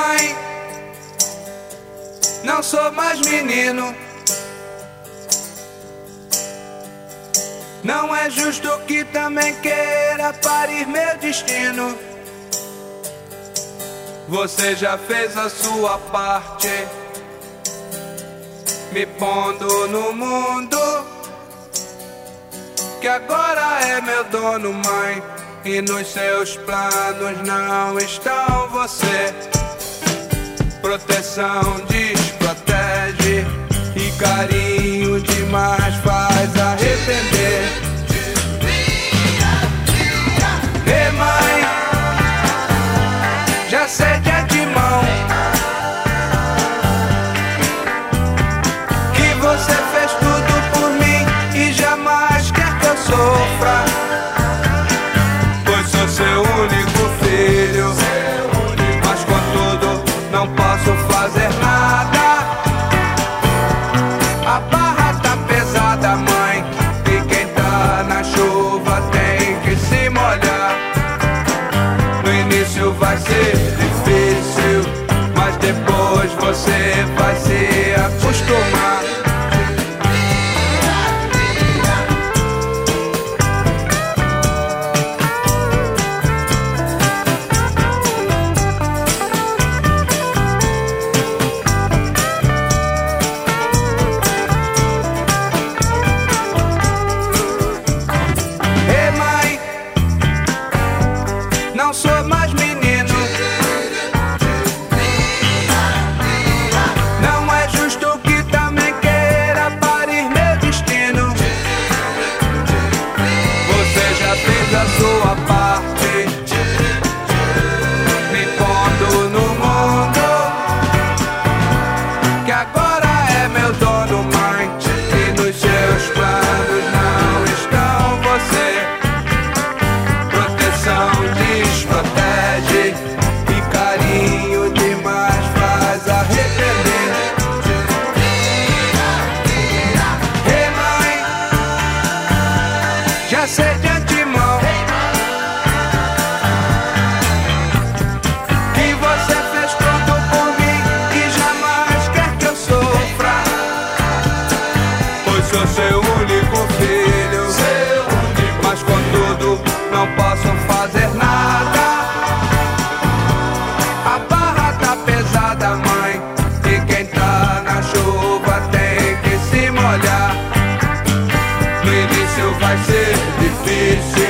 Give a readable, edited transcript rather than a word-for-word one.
mãe, não sou mais menino. Não é justo que também queira parir meu destino. Você já fez a sua parte, me pondo no mundo, que agora é meu dono, mãe. E nos seus planos não estão você. Proteção desprotege e carinho demais faz arrepender. Ei, mãe, já sei que é de mão que você fez tudo por mim e jamais quer que eu sofra, pois sou seu único filho. Mas contudo não posso fazer nada. A barra tá pesada, mãe, e quem tá na chuva tem que se molhar. No início vai ser difícil, mas depois você vai se acostumar. Não sou mais menino. Não é justo que também queira parir meu destino. Você já fez a sua parte, me pondo no mundo, que agora é meu dono, mãe. E nos seus planos não estão você. Proteção desprotege e carinho demais faz arrepender. Ei, mãe, já sei de antemão que você fez tudo por mim e jamais quer que eu sofra, pois sou seu único filho. Mas contudo não posso fazer nada. A barra tá pesada, mãe, e quem tá na chuva tem que se molhar. No início vai ser difícil,